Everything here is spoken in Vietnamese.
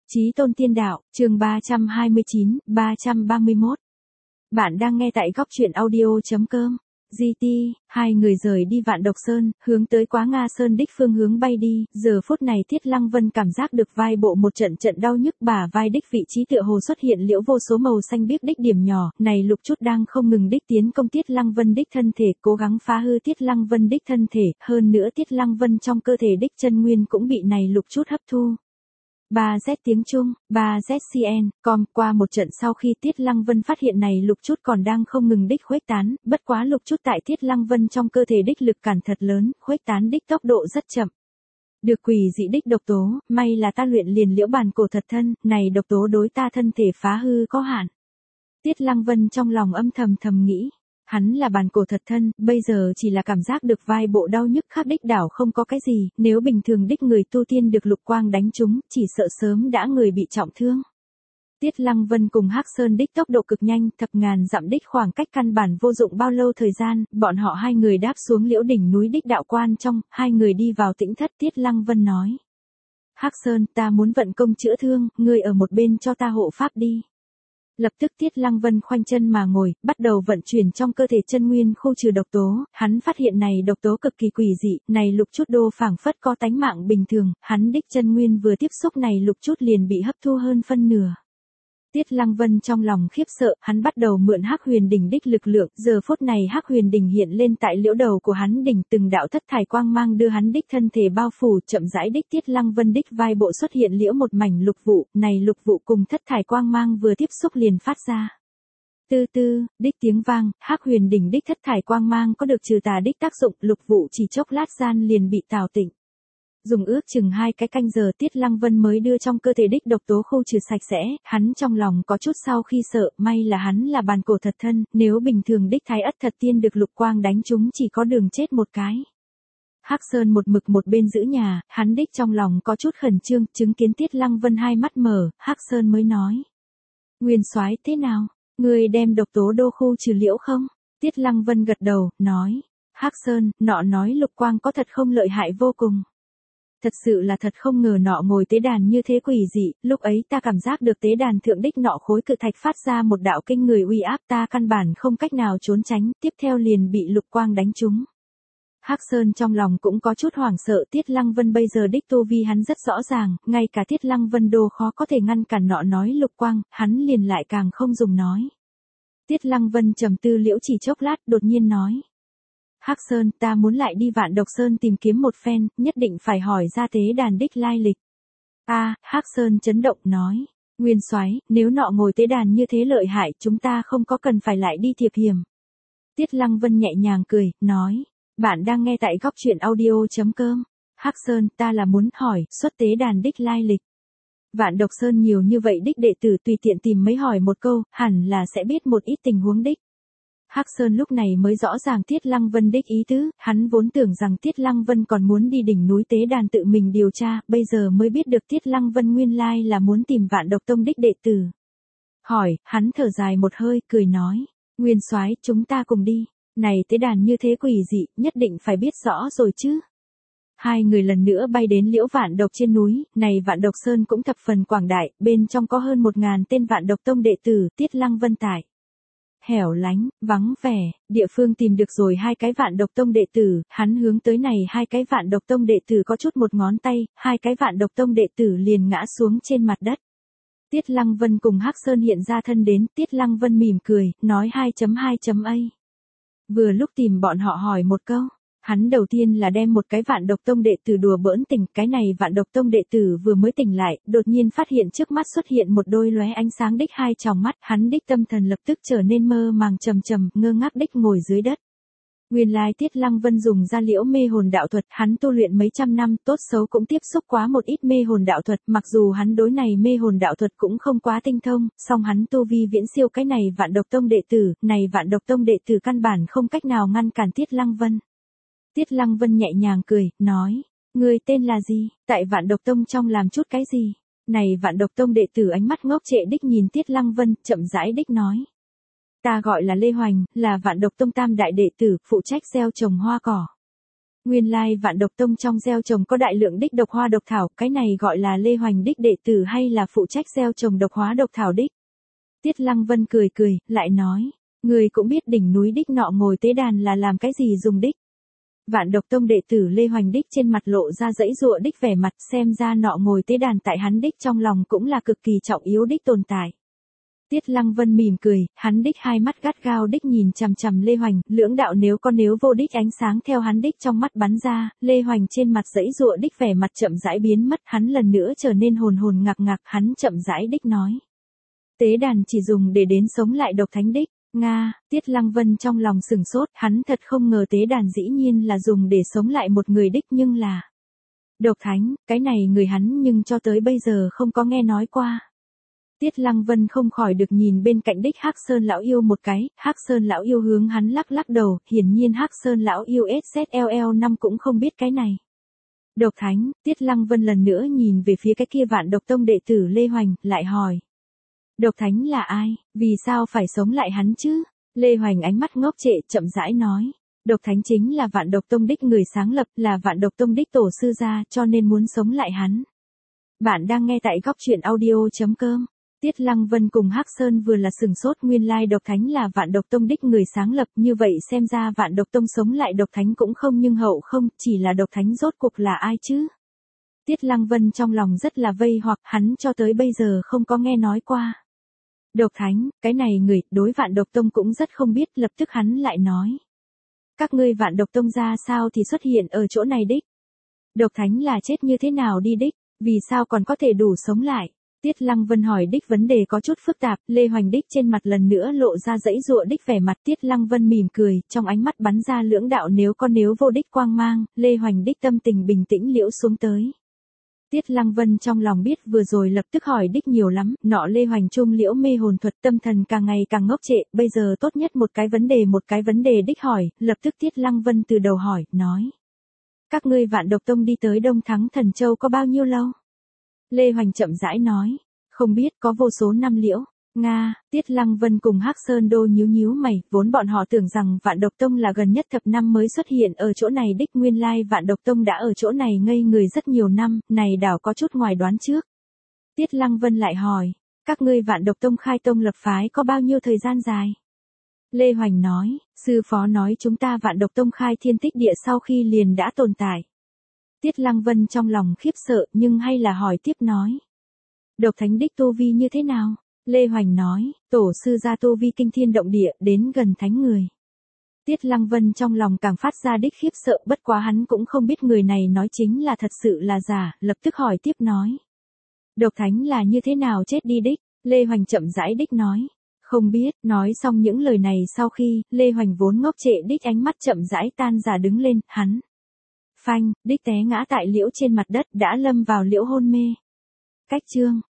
Chí Tôn Tiên Đạo, chương 329, 331. Bạn đang nghe tại góc truyện audio.com. GT, hai người rời đi Vạn Độc Sơn, hướng tới Quá Nga Sơn đích phương hướng bay đi, giờ phút này Tiết Lăng Vân cảm giác được vai bộ một trận đau nhức, bả vai đích vị trí tựa hồ xuất hiện liễu vô số màu xanh biếc đích điểm nhỏ, này lục chút đang không ngừng đích tiến công Tiết Lăng Vân đích thân thể, cố gắng phá hư Tiết Lăng Vân đích thân thể, hơn nữa Tiết Lăng Vân trong cơ thể đích chân nguyên cũng bị này lục chút hấp thu. 3Z tiếng Trung, 3ZCN, qua một trận sau khi Tiết Lăng Vân phát hiện này lục chút còn đang không ngừng đích khuếch tán, bất quá lục chút tại Tiết Lăng Vân trong cơ thể đích lực cản thật lớn, khuếch tán đích tốc độ rất chậm. Được quỷ dị đích độc tố, may là ta luyện liền liễu bàn cổ thật thân, này độc tố đối ta thân thể phá hư có hạn. Tiết Lăng Vân trong lòng âm thầm nghĩ. Hắn là bàn cổ thật thân, bây giờ chỉ là cảm giác được vai bộ đau nhức khác đích đảo không có cái gì, nếu bình thường đích người tu tiên được lục quang đánh trúng, chỉ sợ sớm đã người bị trọng thương. Tiết Lăng Vân cùng Hắc Sơn đích tốc độ cực nhanh, thập ngàn dặm đích khoảng cách căn bản vô dụng bao lâu thời gian, bọn họ hai người đáp xuống liễu đỉnh núi đích đạo quan trong, hai người đi vào tĩnh thất. Tiết Lăng Vân nói. Hắc Sơn, ta muốn vận công chữa thương, ngươi ở một bên cho ta hộ pháp đi. Lập tức Tiết Lăng Vân khoanh chân mà ngồi, bắt đầu vận chuyển trong cơ thể chân nguyên khu trừ độc tố, hắn phát hiện này độc tố cực kỳ quỷ dị, này lục chút đô phảng phất có tánh mạng bình thường, hắn đích chân nguyên vừa tiếp xúc này lục chút liền bị hấp thu hơn phân nửa. Tiết Lăng Vân trong lòng khiếp sợ, hắn bắt đầu mượn Hắc Huyền Đỉnh đích lực lượng, giờ phút này Hắc Huyền Đỉnh hiện lên tại liễu đầu của hắn đỉnh, từng đạo thất thải quang mang đưa hắn đích thân thể bao phủ, chậm rãi đích Tiết Lăng Vân đích vai bộ xuất hiện liễu một mảnh lục vụ, này lục vụ cùng thất thải quang mang vừa tiếp xúc liền phát ra. Tư tư, đích tiếng vang, Hắc Huyền Đỉnh đích thất thải quang mang có được trừ tà đích tác dụng, lục vụ chỉ chốc lát gian liền bị tào tịnh. Dùng ước chừng 2 cái canh giờ Tiết Lăng Vân mới đưa trong cơ thể đích độc tố khu trừ sạch sẽ, hắn trong lòng có chút sau khi sợ, may là hắn là bàn cổ thật thân, nếu bình thường đích Thái Ất Thật Tiên được lục quang đánh chúng chỉ có đường chết một cái. Hắc Sơn một mực một bên giữ nhà, hắn đích trong lòng có chút khẩn trương, chứng kiến Tiết Lăng Vân hai mắt mở, Hắc Sơn mới nói. Nguyên soái thế nào, người đem độc tố đô khu trừ liễu không? Tiết Lăng Vân gật đầu, nói. Hắc Sơn, nọ nói lục quang có thật không lợi hại vô cùng. Thật sự là thật không ngờ nọ ngồi tế đàn như thế quỷ dị, lúc ấy ta cảm giác được tế đàn thượng đích nọ khối cự thạch phát ra một đạo kinh người uy áp, ta căn bản không cách nào trốn tránh, tiếp theo liền bị lục quang đánh trúng. Hắc Sơn trong lòng cũng có chút hoảng sợ, Tiết Lăng Vân bây giờ đích tu vi hắn rất rõ ràng, ngay cả Tiết Lăng Vân đô khó có thể ngăn cản nọ nói lục quang, hắn liền lại càng không dùng nói. Tiết Lăng Vân trầm tư liễu chỉ chốc lát, đột nhiên nói. Hắc Sơn, ta muốn lại đi Vạn Độc Sơn tìm kiếm một phen, nhất định phải hỏi ra tế đàn đích lai lịch. Hắc Sơn chấn động nói. Nguyên soái, nếu nọ ngồi tế đàn như thế lợi hại, chúng ta không có cần phải lại đi thiệp hiểm. Tiết Lăng Vân nhẹ nhàng cười, nói. Bạn đang nghe tại góc truyện audio.com. Hắc Sơn, ta là muốn hỏi, xuất tế đàn đích lai lịch. Vạn Độc Sơn nhiều như vậy đích đệ tử tùy tiện tìm mấy hỏi một câu, hẳn là sẽ biết một ít tình huống đích. Hắc Sơn lúc này mới rõ ràng Tiết Lăng Vân đích ý tứ, hắn vốn tưởng rằng Tiết Lăng Vân còn muốn đi đỉnh núi tế đàn tự mình điều tra, bây giờ mới biết được Tiết Lăng Vân nguyên lai là muốn tìm Vạn Độc Tông đích đệ tử. Hỏi, hắn thở dài một hơi, cười nói, Nguyên soái, chúng ta cùng đi, này tế đàn như thế quỷ dị, nhất định phải biết rõ rồi chứ. Hai người lần nữa bay đến liễu Vạn Độc trên núi, này Vạn Độc Sơn cũng thập phần quảng đại, bên trong có hơn 1000 tên Vạn Độc Tông đệ tử, Tiết Lăng Vân tại. Hẻo lánh, vắng vẻ, địa phương tìm được rồi 2 cái Vạn Độc Tông đệ tử, hắn hướng tới này 2 cái Vạn Độc Tông đệ tử có chút một ngón tay, 2 cái Vạn Độc Tông đệ tử liền ngã xuống trên mặt đất. Tiết Lăng Vân cùng Hắc Sơn hiện ra thân đến, Tiết Lăng Vân mỉm cười, nói 2.2.a. Vừa lúc tìm bọn họ hỏi một câu. Hắn đầu tiên là đem một cái Vạn Độc Tông đệ tử đùa bỡn tỉnh, cái này Vạn Độc Tông đệ tử vừa mới tỉnh lại, đột nhiên phát hiện trước mắt xuất hiện một đôi lóe ánh sáng đích 2 tròng mắt, hắn đích tâm thần lập tức trở nên mơ màng trầm, ngơ ngác đích ngồi dưới đất. Nguyên lai Tiết Lăng Vân dùng ra liễu mê hồn đạo thuật, hắn tu luyện mấy trăm năm, tốt xấu cũng tiếp xúc quá một ít mê hồn đạo thuật, mặc dù hắn đối này mê hồn đạo thuật cũng không quá tinh thông, song hắn tu vi viễn siêu cái này Vạn Độc Tông đệ tử, này Vạn Độc Tông đệ tử căn bản không cách nào ngăn cản Tiết Lăng Vân. Tiết Lăng Vân nhẹ nhàng cười, nói, người tên là gì, tại Vạn Độc Tông trong làm chút cái gì? Này Vạn Độc Tông đệ tử ánh mắt ngốc trệ đích nhìn Tiết Lăng Vân, chậm rãi đích nói. Ta gọi là Lê Hoành, là Vạn Độc Tông tam đại đệ tử, phụ trách gieo trồng hoa cỏ. Nguyên lai Vạn Độc Tông trong gieo trồng có đại lượng đích độc hoa độc thảo, cái này gọi là Lê Hoành đích đệ tử hay là phụ trách gieo trồng độc hóa độc thảo đích. Tiết Lăng Vân cười cười, lại nói, người cũng biết đỉnh núi đích nọ ngồi tế đàn là làm cái gì dùng đích. Vạn Độc Tông đệ tử Lê Hoành đích trên mặt lộ ra dãy dụa đích vẻ mặt, xem ra nọ ngồi tế đàn tại hắn đích trong lòng cũng là cực kỳ trọng yếu đích tồn tại. Tiết Lăng Vân mỉm cười, hắn đích hai mắt gắt gao đích nhìn chằm chằm Lê Hoành, lưỡng đạo nếu có nếu vô đích ánh sáng theo hắn đích trong mắt bắn ra, Lê Hoành trên mặt dãy dụa đích vẻ mặt chậm rãi biến mất, hắn lần nữa trở nên hồn hồn ngạc ngạc, hắn chậm rãi đích nói. Tế đàn chỉ dùng để đến sống lại độc thánh đích. Nga, Tiết Lăng Vân trong lòng sừng sốt, hắn thật không ngờ tế đàn dĩ nhiên là dùng để sống lại một người đích, nhưng là độc thánh, cái này người hắn nhưng cho tới bây giờ không có nghe nói qua. Tiết Lăng Vân không khỏi được nhìn bên cạnh đích Hắc Sơn lão yêu một cái, Hắc Sơn lão yêu hướng hắn lắc lắc đầu, hiển nhiên Hắc Sơn lão yêu SZLL5 cũng không biết cái này. Độc thánh, Tiết Lăng Vân lần nữa nhìn về phía cái kia Vạn Độc Tông đệ tử Lê Hoành, lại hỏi. Độc thánh là ai, vì sao phải sống lại hắn chứ? Lê Hoành ánh mắt ngốc trệ, chậm rãi nói. Độc thánh chính là Vạn Độc Tông đích người sáng lập, là Vạn Độc Tông đích tổ sư gia, cho nên muốn sống lại hắn. Bạn đang nghe tại góc truyện audio.com. Tiết Lăng Vân cùng Hắc Sơn vừa là sừng sốt, nguyên lai độc thánh là Vạn Độc Tông đích người sáng lập, như vậy xem ra Vạn Độc Tông sống lại độc thánh cũng không nhưng hậu không, chỉ là độc thánh rốt cuộc là ai chứ? Tiết Lăng Vân trong lòng rất là vây hoặc, hắn cho tới bây giờ không có nghe nói qua. Độc thánh, cái này người, đối Vạn Độc Tông cũng rất không biết, lập tức hắn lại nói. Các ngươi Vạn Độc Tông ra sao thì xuất hiện ở chỗ này đích? Độc thánh là chết như thế nào đi đích, vì sao còn có thể đủ sống lại? Tiết Lăng Vân hỏi đích vấn đề có chút phức tạp, Lê Hoành đích trên mặt lần nữa lộ ra dãy dụa đích vẻ mặt, Tiết Lăng Vân mỉm cười, trong ánh mắt bắn ra lưỡng đạo nếu có nếu vô đích quang mang, Lê Hoành đích tâm tình bình tĩnh liễu xuống tới. Tiết Lăng Vân trong lòng biết vừa rồi lập tức hỏi đích nhiều lắm, nọ Lê Hoành trung liễu mê hồn thuật, tâm thần càng ngày càng ngốc trệ, bây giờ tốt nhất một cái vấn đề đích hỏi, lập tức Tiết Lăng Vân từ đầu hỏi, nói. Các ngươi Vạn Độc Tông đi tới Đông Thắng Thần Châu có bao nhiêu lâu? Lê Hoành chậm rãi nói, không biết, có vô số năm liễu. Nga, Tiết Lăng Vân cùng Hắc Sơn Đô nhíu nhíu mày, vốn bọn họ tưởng rằng Vạn Độc Tông là gần nhất thập năm mới xuất hiện ở chỗ này đích, nguyên lai Vạn Độc Tông đã ở chỗ này ngây người rất nhiều năm, này đảo có chút ngoài đoán trước. Tiết Lăng Vân lại hỏi, các ngươi Vạn Độc Tông khai tông lập phái có bao nhiêu thời gian dài? Lê Hoành nói, sư phó nói chúng ta Vạn Độc Tông khai thiên tích địa sau khi liền đã tồn tại. Tiết Lăng Vân trong lòng khiếp sợ nhưng hay là hỏi tiếp nói. Độc thánh đích tu vi như thế nào? Lê Hoành nói, tổ sư gia tu vi kinh thiên động địa, đến gần thánh người. Tiết Lăng Vân trong lòng càng phát ra đích khiếp sợ, bất quá hắn cũng không biết người này nói chính là thật sự là giả, lập tức hỏi tiếp nói. Độc thánh là như thế nào chết đi đích? Lê Hoành chậm rãi đích nói. Không biết, nói xong những lời này sau khi, Lê Hoành vốn ngốc trệ đích ánh mắt chậm rãi tan giả đứng lên, hắn. Phanh, đích té ngã tại liễu trên mặt đất đã lâm vào liễu hôn mê. Cách chương.